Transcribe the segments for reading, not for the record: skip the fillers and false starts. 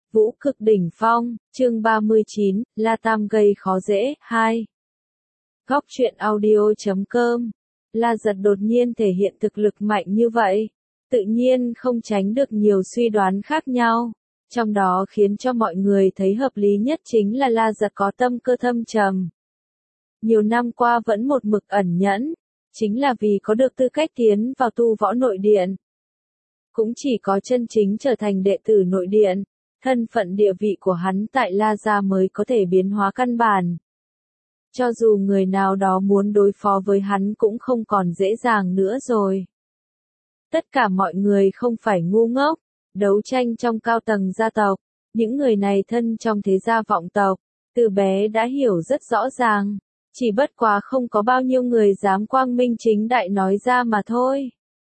Vũ cực đỉnh phong, chương 39, La Tam gây khó dễ, 2. Góc truyện audio.com. La Giật đột nhiên thể hiện thực lực mạnh như vậy, tự nhiên không tránh được nhiều suy đoán khác nhau. Trong đó khiến cho mọi người thấy hợp lý nhất chính là La Giật có tâm cơ thâm trầm. Nhiều năm qua vẫn một mực ẩn nhẫn, chính là vì có được tư cách tiến vào tu võ nội điện. Cũng chỉ có chân chính trở thành đệ tử nội điện, thân phận địa vị của hắn tại La Gia mới có thể biến hóa căn bản. Cho dù người nào đó muốn đối phó với hắn cũng không còn dễ dàng nữa rồi. Tất cả mọi người không phải ngu ngốc, đấu tranh trong cao tầng gia tộc, những người này thân trong thế gia vọng tộc, từ bé đã hiểu rất rõ ràng, chỉ bất quá không có bao nhiêu người dám quang minh chính đại nói ra mà thôi.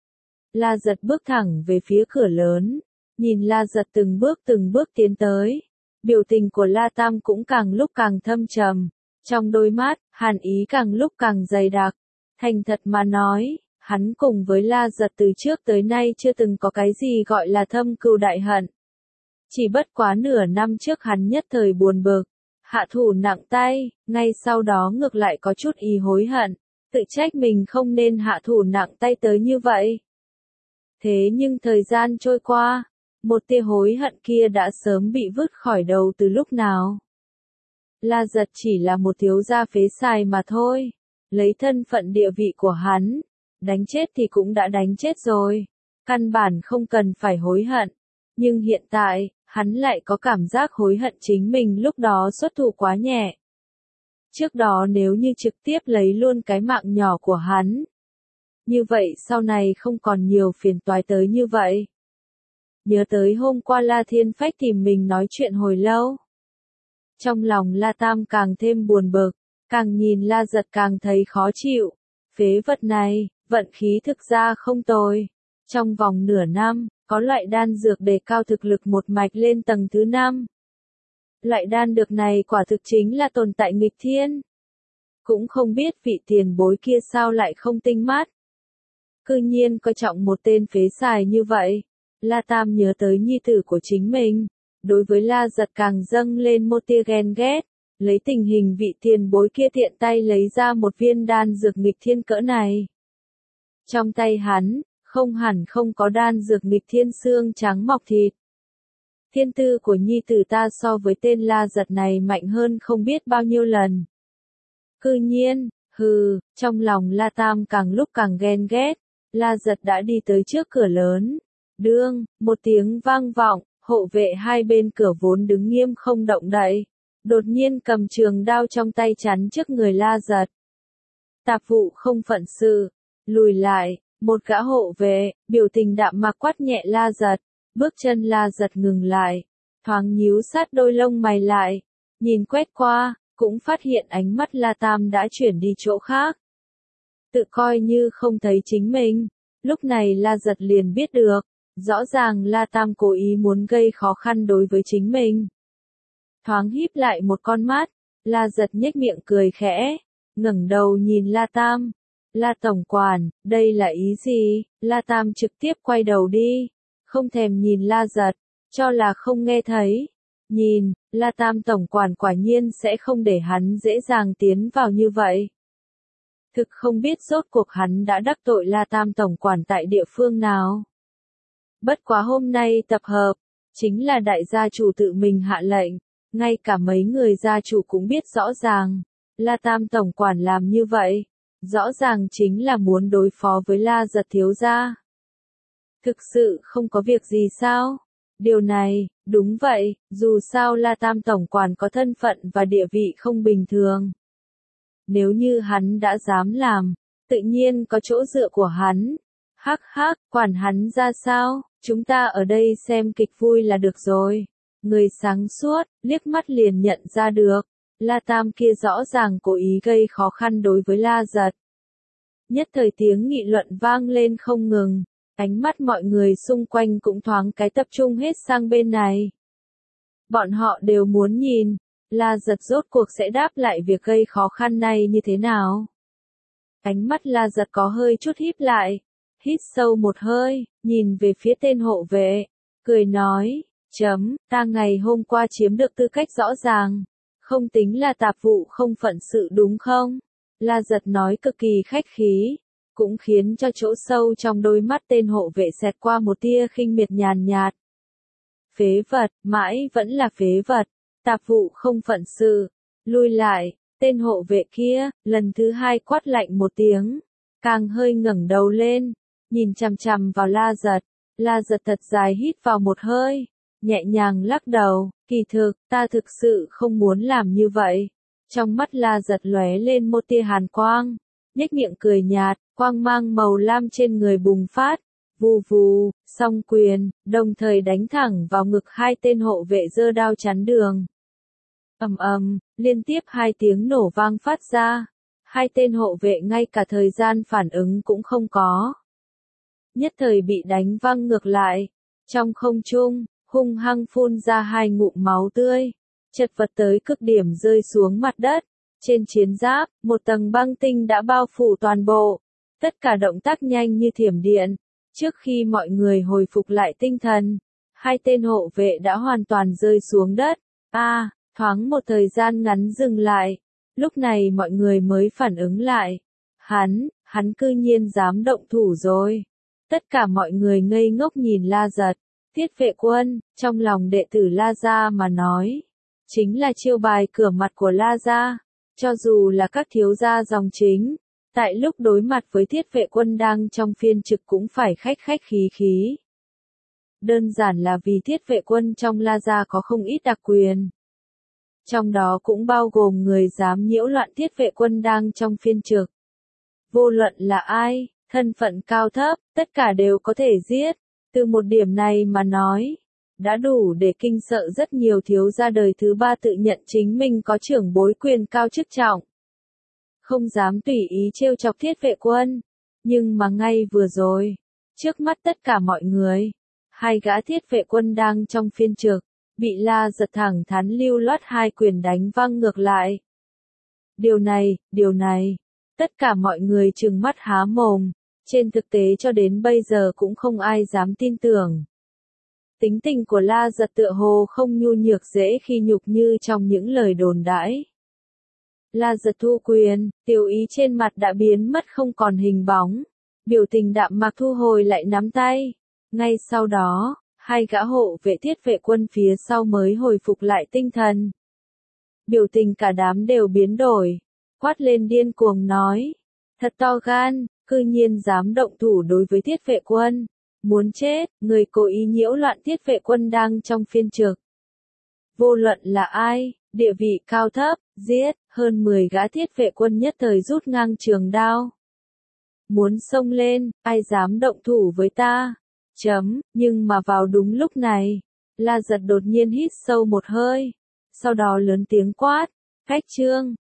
La Giật bước thẳng về phía cửa lớn, nhìn La Giật từng bước tiến tới, biểu tình của La Tam cũng càng lúc càng thâm trầm, trong đôi mắt, hàn ý càng lúc càng dày đặc. Thành thật mà nói, hắn cùng với La Giật từ trước tới nay chưa từng có cái gì gọi là thâm cừu đại hận. Chỉ bất quá nửa năm trước hắn nhất thời buồn bực, hạ thủ nặng tay, ngay sau đó ngược lại có chút ý hối hận, tự trách mình không nên hạ thủ nặng tay tới như vậy. Thế nhưng thời gian trôi qua, một tia hối hận kia đã sớm bị vứt khỏi đầu từ lúc nào. La Giật chỉ là một thiếu gia phế sài mà thôi, lấy thân phận địa vị của hắn, đánh chết thì cũng đã đánh chết rồi, căn bản không cần phải hối hận. Nhưng hiện tại, hắn lại có cảm giác hối hận chính mình lúc đó xuất thủ quá nhẹ. Trước đó nếu như trực tiếp lấy luôn cái mạng nhỏ của hắn, như vậy sau này không còn nhiều phiền toái tới như vậy. Nhớ tới hôm qua La Thiên Phách tìm mình nói chuyện hồi lâu. Trong lòng La Tam càng thêm buồn bực, càng nhìn La Giật càng thấy khó chịu. Phế vật này, vận khí thực ra không tồi. Trong vòng nửa năm, có loại đan dược đề cao thực lực một mạch lên tầng thứ 5. Loại đan dược này quả thực chính là tồn tại nghịch thiên. Cũng không biết vị tiền bối kia sao lại không tinh mắt. Cư nhiên coi trọng một tên phế sài như vậy. La Tam nhớ tới nhi tử của chính mình. Đối với La Giật càng dâng lên một tia ghen ghét. Lấy tình hình vị tiền bối kia tiện tay lấy ra một viên đan dược nghịch thiên cỡ này. Trong tay hắn, không hẳn không có đan dược nghịch thiên xương trắng mọc thịt. Thiên tư của nhi tử ta so với tên La Giật này mạnh hơn không biết bao nhiêu lần. Cư nhiên, trong lòng La Tam càng lúc càng ghen ghét. La Giật đã đi tới trước cửa lớn. Đương, một tiếng vang vọng, hộ vệ hai bên cửa vốn đứng nghiêm không động đậy. Đột nhiên cầm trường đao trong tay chắn trước người La Giật. Tạp vụ không phận sự, lùi lại, một gã hộ vệ, biểu tình đạm mạc quát nhẹ La Giật. Bước chân La Giật ngừng lại, thoáng nhíu sát đôi lông mày lại, nhìn quét qua, cũng phát hiện ánh mắt La Tam đã chuyển đi chỗ khác. Tự coi như không thấy chính mình, lúc này La Giật liền biết được, rõ ràng La Tam cố ý muốn gây khó khăn đối với chính mình. Thoáng híp lại một con mắt, La Giật nhếch miệng cười khẽ, ngẩng đầu nhìn La Tam. La tổng quản, đây là ý gì? La Tam trực tiếp quay đầu đi, không thèm nhìn La Giật, cho là không nghe thấy. Nhìn, La Tam tổng quản quả nhiên sẽ không để hắn dễ dàng tiến vào như vậy. Thực không biết rốt cuộc hắn đã đắc tội La Tam tổng quản tại địa phương nào. Bất quá hôm nay tập hợp, chính là đại gia chủ tự mình hạ lệnh, ngay cả mấy người gia chủ cũng biết rõ ràng, La Tam tổng quản làm như vậy, rõ ràng chính là muốn đối phó với La Giật thiếu gia. Thực sự không có việc gì sao? Điều này, đúng vậy, dù sao La Tam tổng quản có thân phận và địa vị không bình thường. Nếu như hắn đã dám làm, tự nhiên có chỗ dựa của hắn. Hắc hắc, quản hắn ra sao, chúng ta ở đây xem kịch vui là được rồi. Người sáng suốt, liếc mắt liền nhận ra được, La Tam kia rõ ràng cố ý gây khó khăn đối với La Giật. Nhất thời tiếng nghị luận vang lên không ngừng, ánh mắt mọi người xung quanh cũng thoáng cái tập trung hết sang bên này. Bọn họ đều muốn nhìn, La Giật rốt cuộc sẽ đáp lại việc gây khó khăn này như thế nào. Ánh mắt La Giật có hơi chút híp lại, hít sâu một hơi, nhìn về phía tên hộ vệ, cười nói, Ta ngày hôm qua chiếm được tư cách rõ ràng. Không tính là tạp vụ không phận sự đúng không? La Giật nói cực kỳ khách khí, cũng khiến cho chỗ sâu trong đôi mắt tên hộ vệ xẹt qua một tia khinh miệt nhàn nhạt. Phế vật, mãi vẫn là phế vật, tạp vụ không phận sự, lui lại, tên hộ vệ kia, lần thứ hai quát lạnh một tiếng, càng hơi ngẩng đầu lên, nhìn chằm chằm vào La Giật thật dài hít vào một hơi, nhẹ nhàng lắc đầu, kỳ thực, ta thực sự không muốn làm như vậy. Trong mắt La Giật lóe lên một tia hàn quang, nhếch miệng cười nhạt, quang mang màu lam trên người bùng phát, vù vù, song quyền, đồng thời đánh thẳng vào ngực hai tên hộ vệ giơ đao chắn đường. Ầm ầm, liên tiếp hai tiếng nổ vang phát ra, hai tên hộ vệ ngay cả thời gian phản ứng cũng không có. Nhất thời bị đánh văng ngược lại, trong không trung, hung hăng phun ra hai ngụm máu tươi, chật vật tới cực điểm rơi xuống mặt đất. Trên chiến giáp, một tầng băng tinh đã bao phủ toàn bộ, tất cả động tác nhanh như thiểm điện. Trước khi mọi người hồi phục lại tinh thần, hai tên hộ vệ đã hoàn toàn rơi xuống đất. Thoáng một thời gian ngắn dừng lại, lúc này mọi người mới phản ứng lại. Hắn cư nhiên dám động thủ rồi. Tất cả mọi người ngây ngốc nhìn La Giật. Tiết Vệ Quân, trong lòng đệ tử La Gia mà nói, chính là chiêu bài cửa mặt của La Gia. Cho dù là các thiếu gia dòng chính, tại lúc đối mặt với Thiết Vệ Quân đang trong phiên trực cũng phải khách khí khí. Đơn giản là vì Thiết Vệ Quân trong La Gia có không ít đặc quyền. Trong đó cũng bao gồm người dám nhiễu loạn Thiết Vệ Quân đang trong phiên trực. Vô luận là ai, thân phận cao thấp, tất cả đều có thể giết. Từ một điểm này mà nói, đã đủ để kinh sợ rất nhiều thiếu gia đời thứ ba tự nhận chính mình có trưởng bối quyền cao chức trọng. Không dám tùy ý trêu chọc Thiết Vệ Quân. Nhưng mà ngay vừa rồi, trước mắt tất cả mọi người, hai gã Thiết Vệ Quân đang trong phiên trực, bị La Giật thẳng thắn lưu loát hai quyền đánh văng ngược lại. Điều này, tất cả mọi người trừng mắt há mồm, trên thực tế cho đến bây giờ cũng không ai dám tin tưởng. Tính tình của La Giật tựa hồ không nhu nhược dễ khi nhục như trong những lời đồn đãi. La Giật thu quyền, tiêu ý trên mặt đã biến mất không còn hình bóng, biểu tình đạm mạc thu hồi lại nắm tay. Ngay sau đó, hai gã hộ vệ Thiết Vệ Quân phía sau mới hồi phục lại tinh thần. Biểu tình cả đám đều biến đổi, quát lên điên cuồng nói, thật to gan, cư nhiên dám động thủ đối với Thiết Vệ Quân. Muốn chết, người cố ý nhiễu loạn Thiết Vệ Quân đang trong phiên trực. Vô luận là ai, địa vị cao thấp, giết, hơn 10 gã Thiết Vệ Quân nhất thời rút ngang trường đao. Muốn xông lên, ai dám động thủ với ta? Nhưng mà vào đúng lúc này, La Giật đột nhiên hít sâu một hơi, sau đó lớn tiếng quát, khách trương,